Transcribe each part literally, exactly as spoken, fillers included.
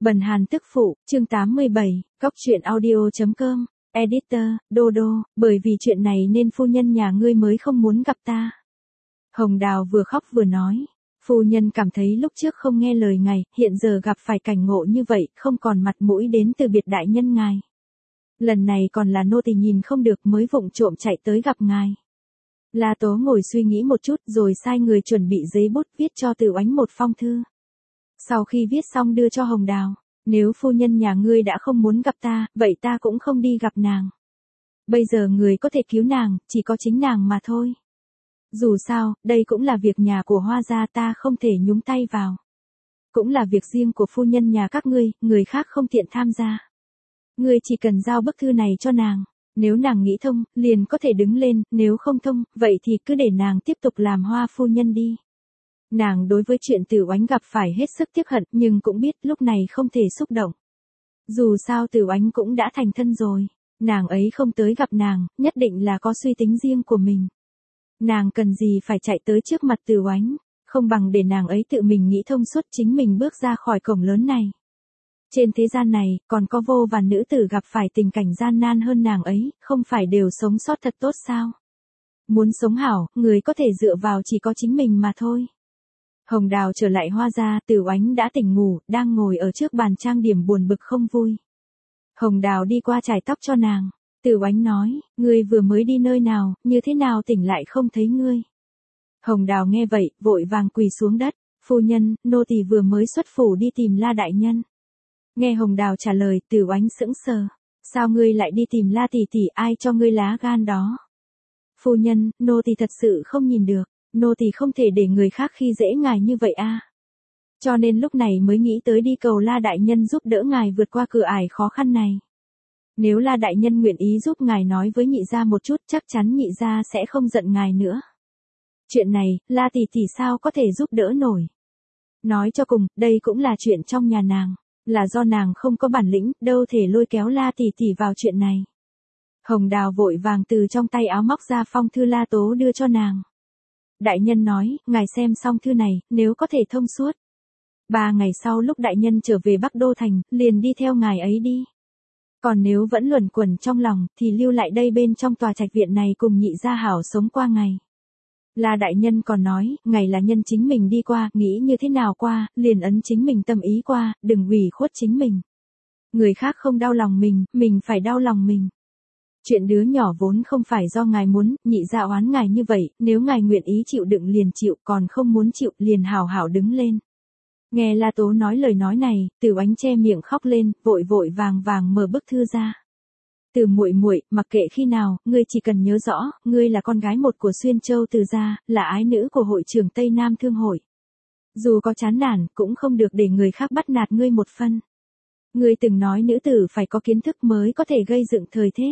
Bần Hàn tức phụ, chương tám mươi bảy, Góc truyện audio chấm com, Editor, Đô Đô, bởi vì chuyện này nên phu nhân nhà ngươi mới không muốn gặp ta. Hồng Đào vừa khóc vừa nói, phu nhân cảm thấy lúc trước không nghe lời ngài, hiện giờ gặp phải cảnh ngộ như vậy, không còn mặt mũi đến từ biệt đại nhân ngài. Lần này còn là nô tỳ nhìn không được mới vụng trộm chạy tới gặp ngài. La Tố ngồi suy nghĩ một chút rồi sai người chuẩn bị giấy bút viết cho Từ Oánh một phong thư. Sau khi viết xong đưa cho Hồng Đào, nếu phu nhân nhà ngươi đã không muốn gặp ta, vậy ta cũng không đi gặp nàng. Bây giờ người có thể cứu nàng, chỉ có chính nàng mà thôi. Dù sao, đây cũng là việc nhà của Hoa gia, ta không thể nhúng tay vào. Cũng là việc riêng của phu nhân nhà các ngươi, người khác không tiện tham gia. Ngươi chỉ cần giao bức thư này cho nàng. Nếu nàng nghĩ thông, liền có thể đứng lên, nếu không thông, vậy thì cứ để nàng tiếp tục làm Hoa phu nhân đi. Nàng đối với chuyện Từ Oánh gặp phải hết sức tiếc hận, nhưng cũng biết lúc này không thể xúc động. Dù sao Từ Oánh cũng đã thành thân rồi, nàng ấy không tới gặp nàng, nhất định là có suy tính riêng của mình. Nàng cần gì phải chạy tới trước mặt Từ Oánh, không bằng để nàng ấy tự mình nghĩ thông suốt chính mình bước ra khỏi cổng lớn này. Trên thế gian này, còn có vô vàn nữ tử gặp phải tình cảnh gian nan hơn nàng ấy, không phải đều sống sót thật tốt sao? Muốn sống hảo, người có thể dựa vào chỉ có chính mình mà thôi. Hồng Đào trở lại Hoa gia, Từ Oánh đã tỉnh ngủ, đang ngồi ở trước bàn trang điểm buồn bực không vui. Hồng Đào đi qua chải tóc cho nàng. Từ Oánh nói, ngươi vừa mới đi nơi nào, như thế nào tỉnh lại không thấy ngươi. Hồng Đào nghe vậy, vội vàng quỳ xuống đất, phu nhân, nô tỳ vừa mới xuất phủ đi tìm La đại nhân. Nghe Hồng Đào trả lời, Từ Oánh sững sờ, sao ngươi lại đi tìm La tỷ tỷ, ai cho ngươi lá gan đó? Phu nhân, nô tỳ thật sự không nhìn được, nô tỳ không thể để người khác khi dễ ngài như vậy a. Cho nên lúc này mới nghĩ tới đi cầu La đại nhân giúp đỡ ngài vượt qua cửa ải khó khăn này. Nếu La đại nhân nguyện ý giúp ngài nói với nhị gia một chút, chắc chắn nhị gia sẽ không giận ngài nữa. Chuyện này, La tỷ tỷ sao có thể giúp đỡ nổi? Nói cho cùng, đây cũng là chuyện trong nhà nàng, là do nàng không có bản lĩnh, đâu thể lôi kéo La tỷ tỷ vào chuyện này. Hồng Đào vội vàng từ trong tay áo móc ra phong thư La Tố đưa cho nàng. Đại nhân nói, ngài xem xong thư này, nếu có thể thông suốt. Ba ngày sau lúc đại nhân trở về Bắc Đô Thành, liền đi theo ngài ấy đi. Còn nếu vẫn luẩn quẩn trong lòng, thì lưu lại đây bên trong tòa trạch viện này cùng nhị gia hảo sống qua ngày. La đại nhân còn nói, ngài là nhân chính mình đi qua, nghĩ như thế nào qua, liền ấn chính mình tâm ý qua, đừng ủy khuất chính mình. Người khác không đau lòng mình, mình phải đau lòng mình. Chuyện đứa nhỏ vốn không phải do ngài muốn, nhị gia oán ngài như vậy, nếu ngài nguyện ý chịu đựng liền chịu, còn không muốn chịu liền hảo hảo đứng lên. Nghe La Tố nói lời nói này, Từ Oánh che miệng khóc lên, vội vội vàng vàng mở bức thư ra. Từ muội muội, mặc kệ khi nào, ngươi chỉ cần nhớ rõ, ngươi là con gái một của Xuyên Châu Từ gia, là ái nữ của hội trưởng Tây Nam Thương hội. Dù có chán nản, cũng không được để người khác bắt nạt ngươi một phân. Ngươi từng nói nữ tử phải có kiến thức mới có thể gây dựng thời thế.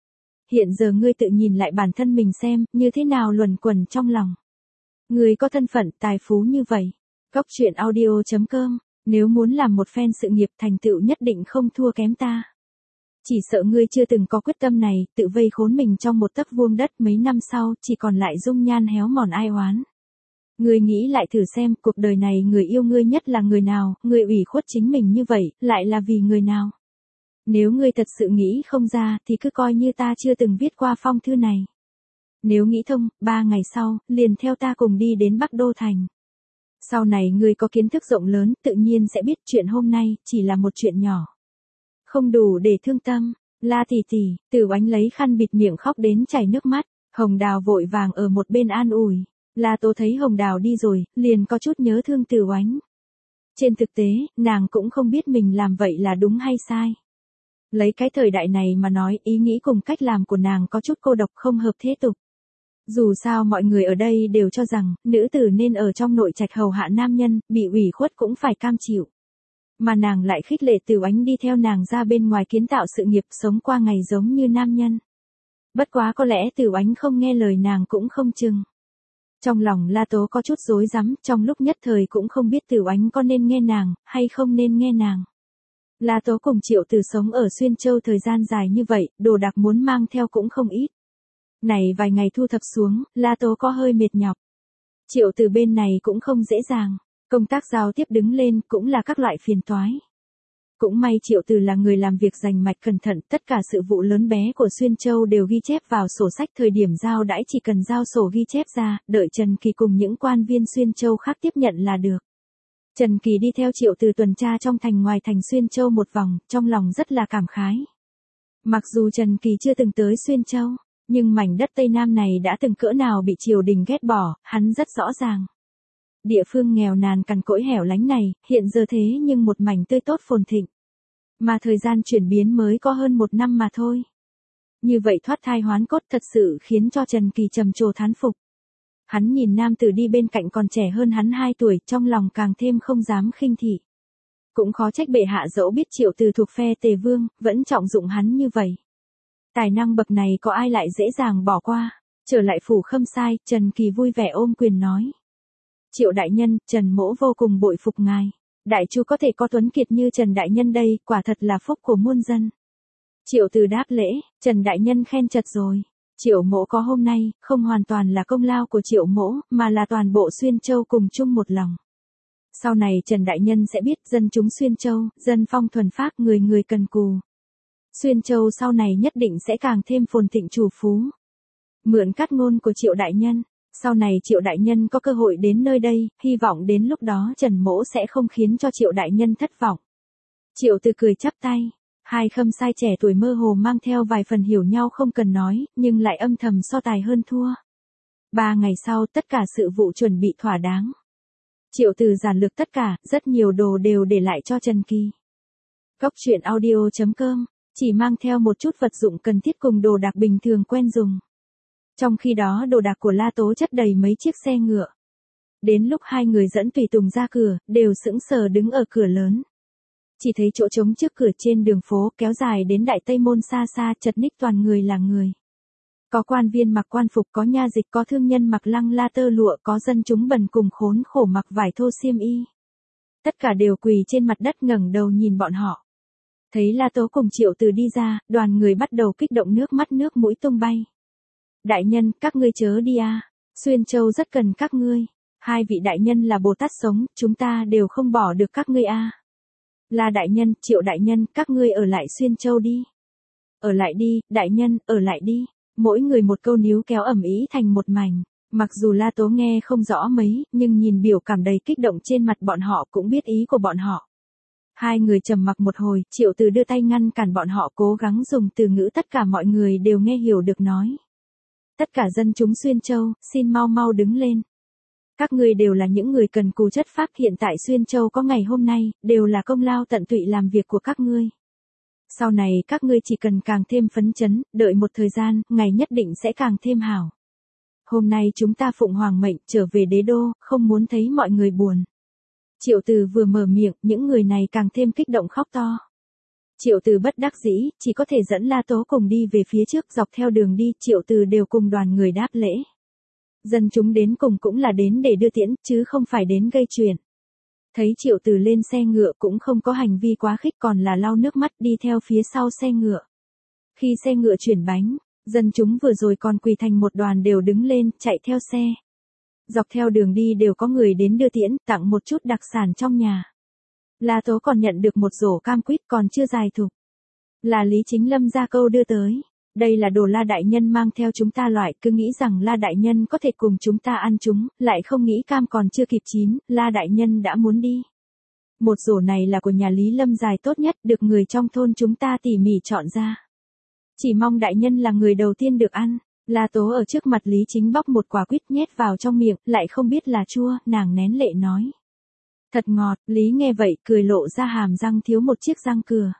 Hiện giờ ngươi tự nhìn lại bản thân mình xem, như thế nào luẩn quẩn trong lòng. Ngươi có thân phận, tài phú như vậy. Góc truyện audio chấm com, nếu muốn làm một phen sự nghiệp thành tựu nhất định không thua kém ta. Chỉ sợ ngươi chưa từng có quyết tâm này, tự vây khốn mình trong một tấc vuông đất, mấy năm sau, chỉ còn lại dung nhan héo mòn ai oán. Ngươi nghĩ lại thử xem, cuộc đời này người yêu ngươi nhất là người nào, ngươi ủy khuất chính mình như vậy, lại là vì người nào? Nếu ngươi thật sự nghĩ không ra, thì cứ coi như ta chưa từng viết qua phong thư này. Nếu nghĩ thông, ba ngày sau, liền theo ta cùng đi đến Bắc Đô Thành. Sau này ngươi có kiến thức rộng lớn, tự nhiên sẽ biết chuyện hôm nay, chỉ là một chuyện nhỏ. Không đủ để thương tâm. La tỷ tỷ, Từ Oánh lấy khăn bịt miệng khóc đến chảy nước mắt. Hồng Đào vội vàng ở một bên an ủi. La Tố thấy Hồng Đào đi rồi, liền có chút nhớ thương Từ Oánh. Trên thực tế, nàng cũng không biết mình làm vậy là đúng hay sai. Lấy cái thời đại này mà nói, ý nghĩ cùng cách làm của nàng có chút cô độc không hợp thế tục. Dù sao mọi người ở đây đều cho rằng, nữ tử nên ở trong nội trạch hầu hạ nam nhân, bị ủy khuất cũng phải cam chịu. Mà nàng lại khích lệ Từ Oánh đi theo nàng ra bên ngoài kiến tạo sự nghiệp sống qua ngày giống như nam nhân. Bất quá có lẽ Từ Oánh không nghe lời nàng cũng không chừng. Trong lòng La Tố có chút rối rắm, trong lúc nhất thời cũng không biết Từ Oánh có nên nghe nàng, hay không nên nghe nàng. La Tố cùng Triệu Từ sống ở Xuyên Châu thời gian dài như vậy, đồ đạc muốn mang theo cũng không ít. Này vài ngày thu thập xuống, La Tố có hơi mệt nhọc. Triệu Từ bên này cũng không dễ dàng, công tác giao tiếp đứng lên cũng là các loại phiền toái. Cũng may Triệu Từ là người làm việc rành mạch cẩn thận, tất cả sự vụ lớn bé của Xuyên Châu đều ghi chép vào sổ sách, thời điểm giao đãi chỉ cần giao sổ ghi chép ra, đợi Trần Kỳ cùng những quan viên Xuyên Châu khác tiếp nhận là được. Trần Kỳ đi theo Triệu Từ tuần tra trong thành ngoài thành Xuyên Châu một vòng, trong lòng rất là cảm khái. Mặc dù Trần Kỳ chưa từng tới Xuyên Châu, nhưng mảnh đất Tây Nam này đã từng cỡ nào bị triều đình ghét bỏ, hắn rất rõ ràng. Địa phương nghèo nàn cằn cỗi hẻo lánh này, hiện giờ thế nhưng một mảnh tươi tốt phồn thịnh. Mà thời gian chuyển biến mới có hơn một năm mà thôi. Như vậy thoát thai hoán cốt thật sự khiến cho Trần Kỳ trầm trồ thán phục. Hắn nhìn nam tử đi bên cạnh còn trẻ hơn hắn hai tuổi, trong lòng càng thêm không dám khinh thị. Cũng khó trách bệ hạ dẫu biết Triệu Từ thuộc phe Tề Vương, vẫn trọng dụng hắn như vậy. Tài năng bậc này có ai lại dễ dàng bỏ qua. Trở lại phủ Khâm Sai, Trần Kỳ vui vẻ ôm quyền nói. Triệu đại nhân, Trần mỗ vô cùng bội phục ngài. Đại chu có thể có tuấn kiệt như Trần đại nhân đây, quả thật là phúc của muôn dân. Triệu Từ đáp lễ, Trần đại nhân khen chật rồi. Triệu mỗ có hôm nay, không hoàn toàn là công lao của Triệu mỗ, mà là toàn bộ Xuyên Châu cùng chung một lòng. Sau này Trần đại nhân sẽ biết dân chúng Xuyên Châu, dân phong thuần phác, người người cần cù. Xuyên Châu sau này nhất định sẽ càng thêm phồn thịnh chủ phú. Mượn cát ngôn của Triệu đại nhân, sau này Triệu đại nhân có cơ hội đến nơi đây, hy vọng đến lúc đó Trần mỗ sẽ không khiến cho Triệu đại nhân thất vọng. Triệu Từ cười chắp tay, hai Khâm Sai trẻ tuổi mơ hồ mang theo vài phần hiểu nhau không cần nói, nhưng lại âm thầm so tài hơn thua. Ba ngày sau tất cả sự vụ chuẩn bị thỏa đáng. Triệu Từ giản lược tất cả, rất nhiều đồ đều để lại cho Trần Kỳ. Cốc truyện audio chấm com, chỉ mang theo một chút vật dụng cần thiết cùng đồ đạc bình thường quen dùng. Trong khi đó đồ đạc của La Tố chất đầy mấy chiếc xe ngựa. Đến lúc hai người dẫn tùy tùng ra cửa, đều sững sờ đứng ở cửa lớn. Chỉ thấy chỗ trống trước cửa trên đường phố kéo dài đến Đại Tây Môn xa xa, chật ních toàn người là người. Có quan viên mặc quan phục, có nha dịch, có thương nhân mặc lăng la tơ lụa, có dân chúng bần cùng khốn khổ mặc vải thô xiêm y. Tất cả đều quỳ trên mặt đất ngẩng đầu nhìn bọn họ. Thấy La Tố cùng Triệu Từ đi ra, đoàn người bắt đầu kích động, nước mắt nước mũi tung bay. Đại nhân, các ngươi chớ đi a, Xuyên Châu rất cần các ngươi. Hai vị đại nhân là Bồ Tát sống, chúng ta đều không bỏ được các ngươi a. La đại nhân, Triệu đại nhân, các ngươi ở lại Xuyên Châu đi. Ở lại đi, đại nhân, ở lại đi. Mỗi người một câu níu kéo ầm ĩ thành một mảnh. Mặc dù La Tố nghe không rõ mấy, nhưng nhìn biểu cảm đầy kích động trên mặt bọn họ cũng biết ý của bọn họ. Hai người trầm mặc một hồi, Triệu Từ đưa tay ngăn cản bọn họ, cố gắng dùng từ ngữ tất cả mọi người đều nghe hiểu được nói. Tất cả dân chúng Xuyên Châu, xin mau mau đứng lên. Các ngươi đều là những người cần cù chất phác, hiện tại Xuyên Châu có ngày hôm nay, đều là công lao tận tụy làm việc của các ngươi. Sau này các ngươi chỉ cần càng thêm phấn chấn, đợi một thời gian, ngày nhất định sẽ càng thêm hảo. Hôm nay chúng ta phụng hoàng mệnh trở về đế đô, không muốn thấy mọi người buồn. Triệu Từ vừa mở miệng, những người này càng thêm kích động khóc to. Triệu Từ bất đắc dĩ, chỉ có thể dẫn La Tố cùng đi về phía trước, dọc theo đường đi, Triệu Từ đều cùng đoàn người đáp lễ. Dân chúng đến cùng cũng là đến để đưa tiễn, chứ không phải đến gây chuyện. Thấy Triệu Từ lên xe ngựa cũng không có hành vi quá khích, còn là lau nước mắt đi theo phía sau xe ngựa. Khi xe ngựa chuyển bánh, dân chúng vừa rồi còn quỳ thành một đoàn đều đứng lên, chạy theo xe. Dọc theo đường đi đều có người đến đưa tiễn, tặng một chút đặc sản trong nhà. La Tố còn nhận được một rổ cam quýt còn chưa dài thục. Là Lý Chính Lâm ra câu đưa tới. Đây là đồ La đại nhân mang theo chúng ta loại, cứ nghĩ rằng La đại nhân có thể cùng chúng ta ăn chúng, lại không nghĩ cam còn chưa kịp chín, La đại nhân đã muốn đi. Một rổ này là của nhà Lý Lâm dài tốt nhất, được người trong thôn chúng ta tỉ mỉ chọn ra. Chỉ mong đại nhân là người đầu tiên được ăn. La Tố ở trước mặt Lý Chính bóc một quả quýt nhét vào trong miệng, lại không biết là chua, nàng nén lệ nói. Thật ngọt, Lý nghe vậy, cười lộ ra hàm răng thiếu một chiếc răng cửa.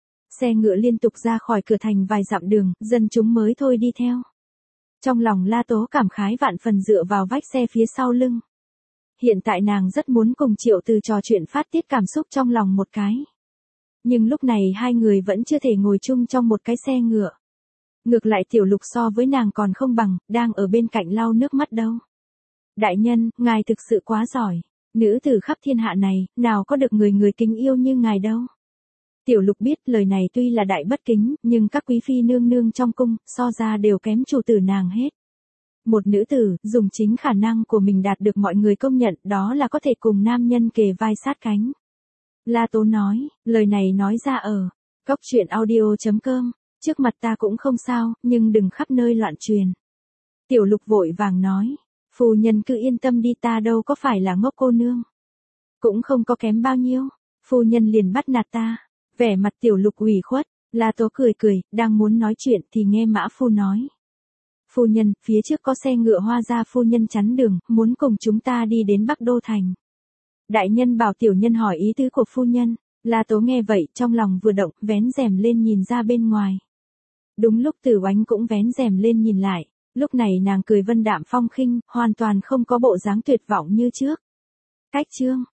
Xe ngựa liên tục ra khỏi cửa thành vài dặm đường, dân chúng mới thôi đi theo. Trong lòng La Tố cảm khái vạn phần dựa vào vách xe phía sau lưng. Hiện tại nàng rất muốn cùng Triệu Từ trò chuyện phát tiết cảm xúc trong lòng một cái. Nhưng lúc này hai người vẫn chưa thể ngồi chung trong một cái xe ngựa. Ngược lại Tiểu Lục so với nàng còn không bằng, đang ở bên cạnh lau nước mắt đâu. Đại nhân, ngài thực sự quá giỏi. Nữ tử khắp thiên hạ này, nào có được người người kính yêu như ngài đâu. Tiểu Lục biết lời này tuy là đại bất kính, nhưng các quý phi nương nương trong cung, so ra đều kém chủ tử nàng hết. Một nữ tử, dùng chính khả năng của mình đạt được mọi người công nhận, đó là có thể cùng nam nhân kề vai sát cánh. La Tố nói, lời này nói ra ở cóc truyện audio.com, trước mặt ta cũng không sao, nhưng đừng khắp nơi loạn truyền. Tiểu Lục vội vàng nói, phu nhân cứ yên tâm đi, ta đâu có phải là ngốc cô nương. Cũng không có kém bao nhiêu, phu nhân liền bắt nạt ta. Vẻ mặt Tiểu Lục ủy khuất, La Tố cười cười, đang muốn nói chuyện thì nghe Mã Phu nói. Phu nhân, phía trước có xe ngựa Hoa gia phu nhân chắn đường, muốn cùng chúng ta đi đến Bắc Đô Thành. Đại nhân bảo tiểu nhân hỏi ý tứ của phu nhân. La Tố nghe vậy, trong lòng vừa động, vén rèm lên nhìn ra bên ngoài. Đúng lúc Từ Oánh cũng vén rèm lên nhìn lại, lúc này nàng cười vân đạm phong khinh, hoàn toàn không có bộ dáng tuyệt vọng như trước. Cách chương